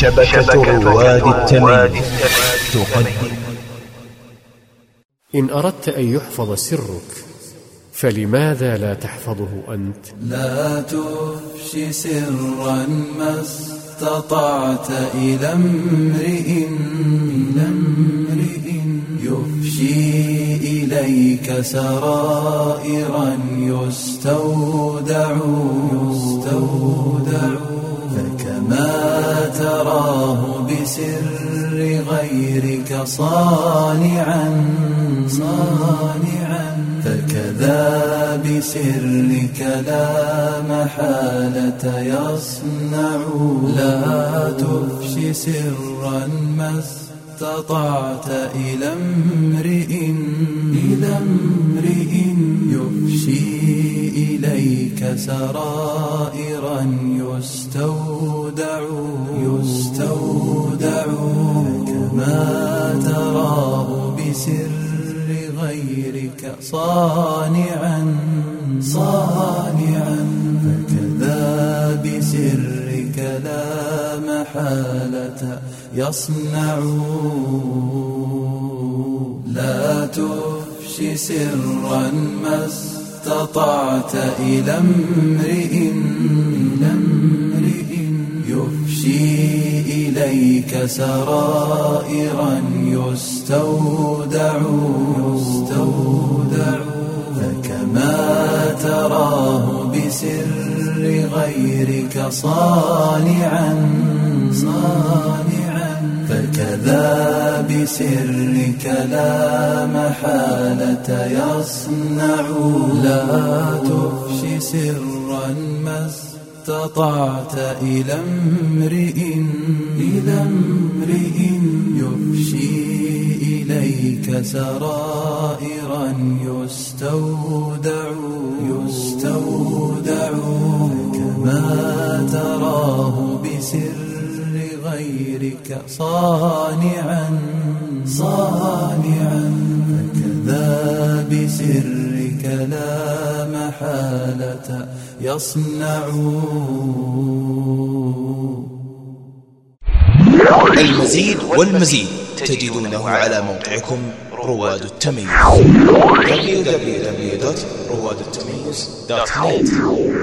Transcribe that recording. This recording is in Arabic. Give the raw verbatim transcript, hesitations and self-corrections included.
شبكة رواد التمييز تقدم. إن أردت أن يحفظ سرك فلماذا لا تحفظه أنت؟ لا تفشي سرا ما استطعت إلى امرئ يفشي إليك سرائرا يستودع فكما تراه بسر غيرك صانعا فكذا بسرك لا محالة يصنع. لا تفشي سرا ما استطعت إلى امرئ يفشي إليك سرائرا يستودع كما تراه بسر غيرك صانعا فكذا بسرك لا محالة يصنع. لا تفشي سرا ما استطعت إلى امرئ يفشي إليك سرائرا يستودع فكما تراه بسر غيرك صانعا فكذا بسرك لا محالة يصنع. لا تفشي سرا ما استطعت إلى امرئ يفشي إليك سرائرا يستودع كما تراه بسر غيرك صانعا فكذا بسرك لا محالة يصنع. المزيد والمزيد تجدونه على موقعكم رواد التمييز دبليو دبليو دبليو دوت رواد التمييز دوت نت.